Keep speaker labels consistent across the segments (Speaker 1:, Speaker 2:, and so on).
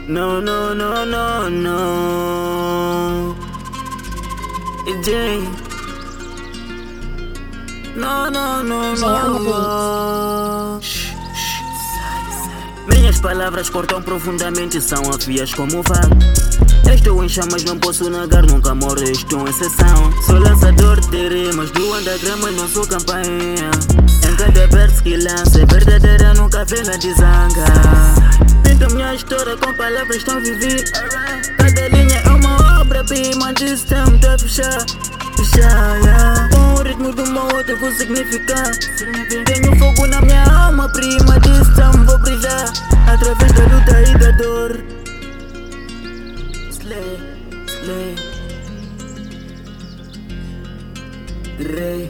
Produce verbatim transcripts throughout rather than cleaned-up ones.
Speaker 1: No, no, no, no, no. E J. No, no, no,
Speaker 2: J on the
Speaker 1: no. Minhas palavras cortam profundamente, são afias como vago. Estou em chamas, não posso negar, nunca morro, estou em exceção. Sou lançador de rimas do underground, mas não sou campainha. Em cada verso que lança é verdadeira, nunca vê na desanga. Pinto minha história com palavras tão vividas. Cada linha é uma obra-prima, disse tempo a fechar. Fechar, yeah. Com o ritmo de uma outra vou significar. Tenho fogo na minha alma, prima, disse tempo vou brilhar. Através da luta e da dor. Slay, slay, rei.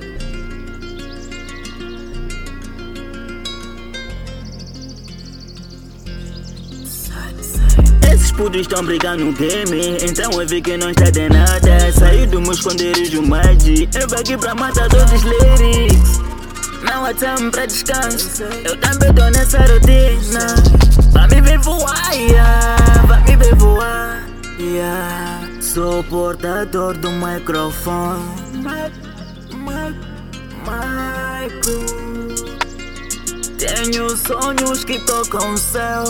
Speaker 1: Esses putos estão brigando no game, então eu vi que não está de nada. Saí do meu esconderijo Madi, eu vim aqui pra matar todos os lyrics. Não há tempo pra descanso, eu também tô nessa rotina. Vai me ver voar, yeah. Vai me ver voar, yeah. Sou portador do microfone, mic, mic, micro. Tenho sonhos que tocam o céu.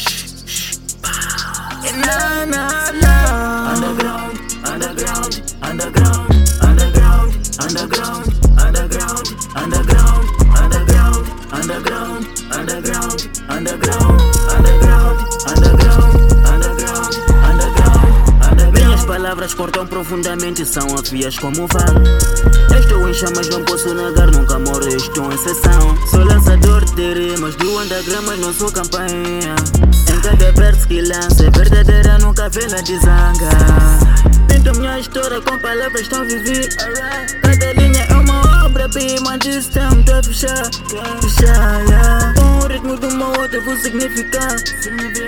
Speaker 1: Na, na, na. Underground, underground, underground, underground, underground, underground, underground, underground, underground, underground, underground, underground, underground, underground, underground. Minhas palavras cortam profundamente, são afias como vago. Estou em chamas, não posso negar, nunca morro, estou em exceção. Sou lançador de rimas do underground, mas não sou campainha. Em cada verso que lança é verdadeira, nunca vê na desanga. Pinto minha história com palavras tão vividas. Cada linha é uma obra-prima, disse tempo a fechar. Fechar, yeah. Com o ritmo de uma outra vou significar.